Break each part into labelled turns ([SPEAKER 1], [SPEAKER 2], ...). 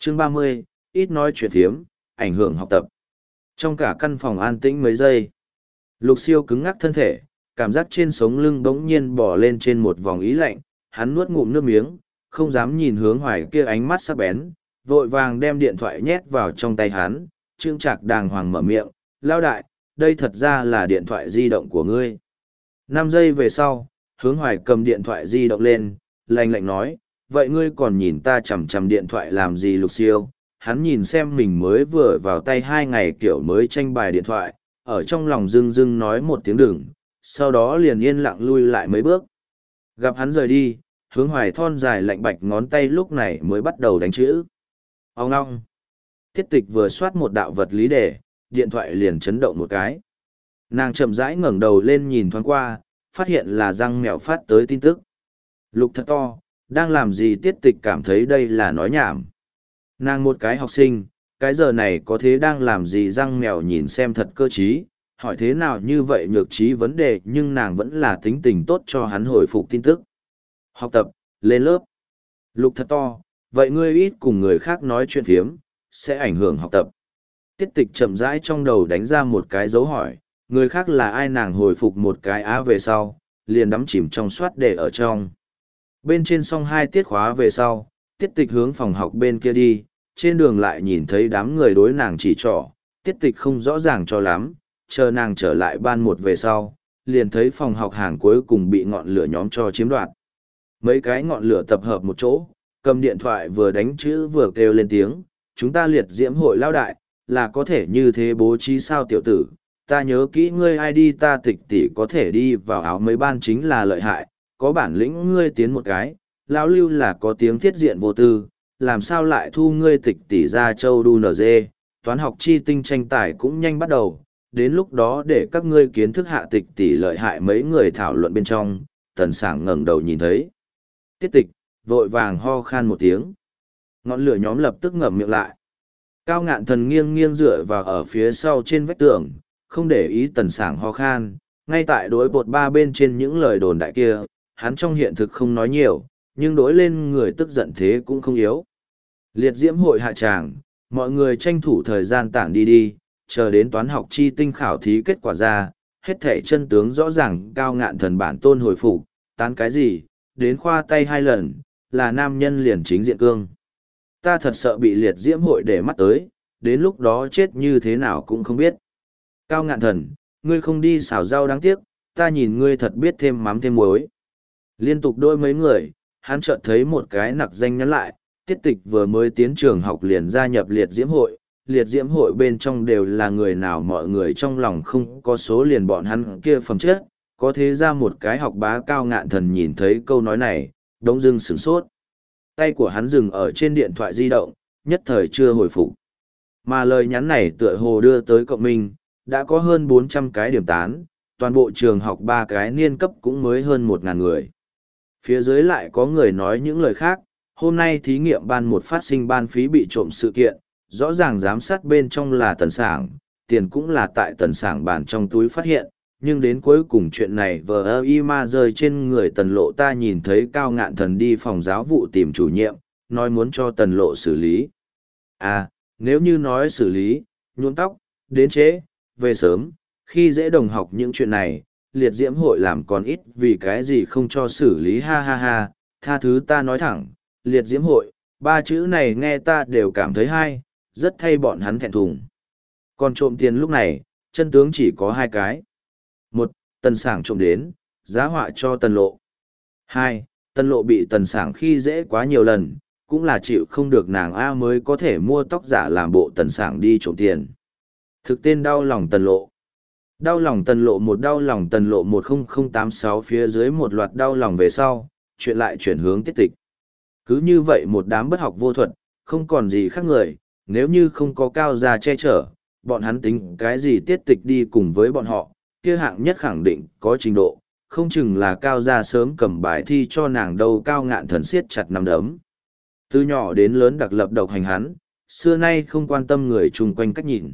[SPEAKER 1] Chương 30, ít nói chuyện thiếm, ảnh hưởng học tập. Trong cả căn phòng an tĩnh mấy giây, Lục Siêu cứng ngắc thân thể, cảm giác trên sống lưng bỗng nhiên bò lên trên một vòng ý lạnh, hắn nuốt ngụm nước miếng, không dám nhìn hướng Hoài kia ánh mắt sắc bén, vội vàng đem điện thoại nhét vào trong tay hắn, trương trạc đàng hoàng mở miệng, lao đại, đây thật ra là điện thoại di động của ngươi. 5 giây về sau, hướng Hoài cầm điện thoại di động lên, lạnh lạnh nói, vậy ngươi còn nhìn ta chằm chằm điện thoại làm gì? Lục Siêu? Hắn nhìn xem mình mới vừa vào tay 2 ngày kiểu mới tranh bài điện thoại, ở trong lòng dưng dưng nói một tiếng đừng, sau đó liền yên lặng lui lại mấy bước. Gặp hắn rời đi, hướng Hoài thon dài lạnh bạch ngón tay lúc này mới bắt đầu đánh chữ. Ông ngong. Tiết Tịch vừa soát một đạo vật lý đề, điện thoại liền chấn động một cái. Nàng chậm rãi ngẩng đầu lên nhìn thoáng qua, phát hiện là răng mèo phát tới tin tức. Lục thật to, đang làm gì? Tiết Tịch cảm thấy đây là nói nhảm. Nàng một cái học sinh, cái giờ này có thế đang làm gì? Răng mèo nhìn xem thật cơ trí, hỏi thế nào như vậy nhược trí vấn đề, nhưng nàng vẫn là tính tình tốt cho hắn hồi phục tin tức. Học tập, lên lớp. Lục thật to, vậy ngươi ít cùng người khác nói chuyện phiếm, sẽ ảnh hưởng học tập. Tiết Tịch chậm rãi trong đầu đánh ra một cái dấu hỏi, người khác là ai? Nàng hồi phục một cái á về sau, liền đắm chìm trong soát đề ở trong. Bên trên xong 2 tiết khóa về sau, Tiết Tịch hướng phòng học bên kia đi, trên đường lại nhìn thấy đám người đối nàng chỉ trỏ, Tiết Tịch không rõ ràng cho lắm, chờ nàng trở lại ban 1 về sau, liền thấy phòng học hàng cuối cùng bị ngọn lửa nhóm cho chiếm đoạt. Mấy cái ngọn lửa tập hợp một chỗ, cầm điện thoại vừa đánh chữ vừa kêu lên tiếng, chúng ta liệt diễm hội lao đại, là có thể như thế bố trí sao? Tiểu tử, ta nhớ kỹ ngươi ai đi, ta Tịch tỷ có thể đi vào áo mấy ban chính là lợi hại, có bản lĩnh ngươi tiến một cái, lão Lưu là có tiếng thiết diện vô tư, làm sao lại thu ngươi Tịch tỷ ra châu đu nở dê, toán học chi tinh tranh tài cũng nhanh bắt đầu, đến lúc đó để các ngươi kiến thức hạ Tịch tỷ lợi hại. Mấy người thảo luận bên trong, Tần Sảng ngẩng đầu nhìn thấy Tiết Tịch, vội vàng ho khan một tiếng. Ngọn lửa nhóm lập tức ngậm miệng lại. Cao Ngạn Thần nghiêng nghiêng dựa vào ở phía sau trên vách tường, không để ý Tần Sảng ho khan, ngay tại đối bột ba bên trên những lời đồn đại kia, hắn trong hiện thực không nói nhiều, nhưng đối lên người tức giận thế cũng không yếu. Liệt diễm hội hạ tràng, mọi người tranh thủ thời gian tản đi đi, chờ đến toán học chi tinh khảo thí kết quả ra, hết thể chân tướng rõ ràng. Cao Ngạn Thần bản tôn hồi phục, tán cái gì, đến khoa tay 2 lần, là nam nhân liền chính diện cương. Ta thật sợ bị liệt diễm hội để mắt tới, đến lúc đó chết như thế nào cũng không biết. Cao Ngạn Thần, ngươi không đi xào rau đáng tiếc, ta nhìn ngươi thật biết thêm mắm thêm muối. Liên tục đôi mấy người, hắn chợt thấy một cái nặc danh nhắn lại, Tiết Tịch vừa mới tiến trường học liền gia nhập liệt diễm hội bên trong đều là người nào? Mọi người trong lòng không có số, liền bọn hắn kia phẩm chất, có thế ra một cái học bá. Cao Ngạn Thần nhìn thấy câu nói này, đống dưng sửng sốt. Tay của hắn dừng ở trên điện thoại di động, nhất thời chưa hồi phục. Mà lời nhắn này tựa hồ đưa tới cộng minh, đã có hơn 400 cái điểm tán, toàn bộ trường học 3 cái niên cấp cũng mới hơn 1.000 người. Phía dưới lại có người nói những lời khác, hôm nay thí nghiệm ban 1 phát sinh ban phí bị trộm sự kiện, rõ ràng giám sát bên trong là Tần Sảng, tiền cũng là tại Tần Sảng bàn trong túi phát hiện, nhưng đến cuối cùng chuyện này vờ ma rơi trên người Tần Lộ. Ta nhìn thấy Cao Ngạn Thần đi phòng giáo vụ tìm chủ nhiệm, nói muốn cho Tần Lộ xử lý. À, nếu như nói xử lý, nhuộm tóc, đến trễ, về sớm, khi dễ đồng học những chuyện này, liệt diễm hội làm còn ít, vì cái gì không cho xử lý? Ha ha ha, tha thứ ta nói thẳng, liệt diễm hội, 3 chữ này nghe ta đều cảm thấy hay, rất thay bọn hắn thẹn thùng. Còn trộm tiền lúc này, chân tướng chỉ có 2 cái. 1. Tần Sảng trộm đến, giá họa cho Tần Lộ. 2. Tần Lộ bị Tần Sảng khi dễ quá nhiều lần, cũng là chịu không được nàng A mới có thể mua tóc giả làm bộ Tần Sảng đi trộm tiền. Thực tên đau lòng Tần Lộ. Đau lòng Tần Lộ 1, đau lòng Tần Lộ 10086. Phía dưới một loạt đau lòng về sau, chuyện lại chuyển hướng Tiết Tịch. Cứ như vậy một đám bất học vô thuật, không còn gì khác người, nếu như không có Cao gia che chở, bọn hắn tính cái gì Tiết Tịch đi cùng với bọn họ, kia hạng nhất khẳng định có trình độ, không chừng là Cao gia sớm cầm bài thi cho nàng đâu. Cao Ngạn Thần siết chặt nắm đấm. Từ nhỏ đến lớn đặc lập độc hành hắn, xưa nay không quan tâm người chung quanh cách nhìn.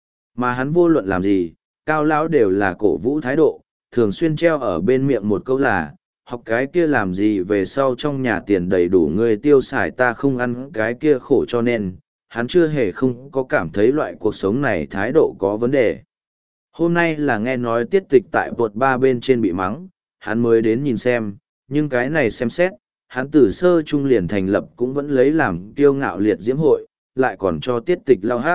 [SPEAKER 1] Mà hắn vô luận làm gì, Cao lão đều là cổ vũ thái độ, thường xuyên treo ở bên miệng một câu là, học cái kia làm gì về sau trong nhà tiền đầy đủ người tiêu xài ta không ăn cái kia khổ cho nên, hắn chưa hề không có cảm thấy loại cuộc sống này thái độ có vấn đề. Hôm nay là nghe nói tiết tịch tại bột ba bên trên bị mắng, hắn mới đến nhìn xem, nhưng cái này xem xét, hắn từ sơ trung liền thành lập cũng vẫn lấy làm kiêu ngạo liệt diễm hội, lại còn cho tiết tịch lao hát.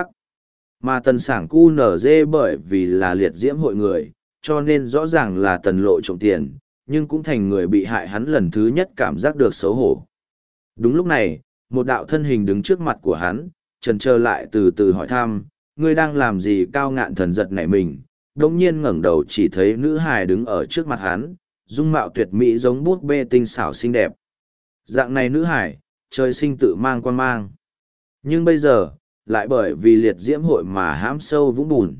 [SPEAKER 1] Mà tần sảng cu nở dê bởi vì là liệt diễm hội người, cho nên rõ ràng là tần lộ trộm tiền, nhưng cũng thành người bị hại hắn lần thứ nhất cảm giác được xấu hổ. Đúng lúc này, một đạo thân hình đứng trước mặt của hắn, trần trơ lại từ từ hỏi thăm, ngươi đang làm gì? Cao Ngạn Thần giật nảy mình, đông nhiên ngẩng đầu chỉ thấy nữ hài đứng ở trước mặt hắn, dung mạo tuyệt mỹ giống bút bê tinh xảo xinh đẹp. Dạng này nữ hài, trời sinh tự mang quan mang. Nhưng bây giờ, lại bởi vì liệt diễm hội mà hãm sâu vũng bùn.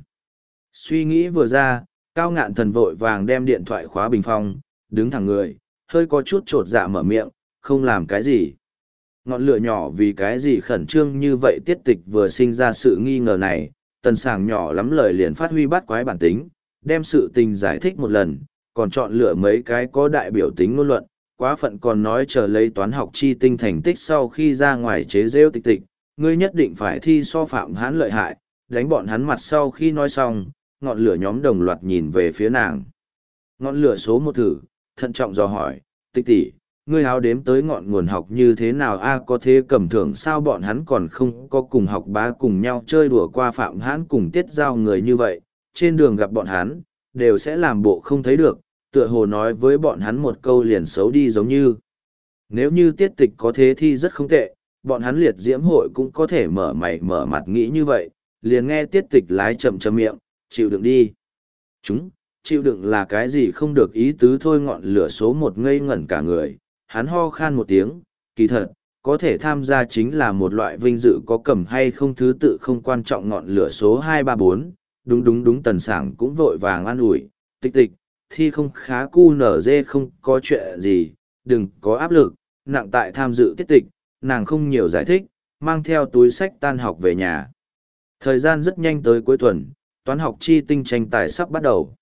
[SPEAKER 1] Suy nghĩ vừa ra, Cao Ngạn Thần vội vàng đem điện thoại khóa bình phong, đứng thẳng người, hơi có chút trột dạ mở miệng, không làm cái gì. Ngọn lửa nhỏ vì cái gì khẩn trương như vậy tiết tịch vừa sinh ra sự nghi ngờ này, tần sảng nhỏ lắm lời liền phát huy bắt quái bản tính, đem sự tình giải thích một lần, còn chọn lựa mấy cái có đại biểu tính ngôn luận, quá phận còn nói chờ lấy toán học chi tinh thành tích sau khi ra ngoài chế rêu tịch tịch, ngươi nhất định phải thi so phạm hãn lợi hại, đánh bọn hắn mặt sau khi nói xong, ngọn lửa nhóm đồng loạt nhìn về phía nàng. Ngọn lửa số một thử, thận trọng dò hỏi, tịch tỷ, ngươi háo đếm tới ngọn nguồn học như thế nào a có thế cầm thưởng sao bọn hắn còn không có cùng học bá cùng nhau chơi đùa qua phạm hãn cùng tiết giao người như vậy, trên đường gặp bọn hắn, đều sẽ làm bộ không thấy được, tựa hồ nói với bọn hắn một câu liền xấu đi giống như. Nếu như tiết tịch có thế thi rất không tệ, bọn hắn liệt diễm hội cũng có thể mở mày mở mặt nghĩ như vậy, liền nghe tiết tịch lái chậm chậm miệng, chịu đựng đi. Chúng, chịu đựng là cái gì không được ý tứ thôi ngọn lửa số một ngây ngẩn cả người, hắn ho khan một tiếng, kỳ thật, có thể tham gia chính là một loại vinh dự có cầm hay không thứ tự không quan trọng ngọn lửa số 234, đúng tần sảng cũng vội vàng an ủi, tịch tịch, thi không khá cu nở dê không có chuyện gì, đừng có áp lực, nặng tại tham dự tiết tịch, nàng không nhiều giải thích, mang theo túi sách tan học về nhà. Thời gian rất nhanh tới cuối tuần, toán học chi tinh tranh tài sắp bắt đầu.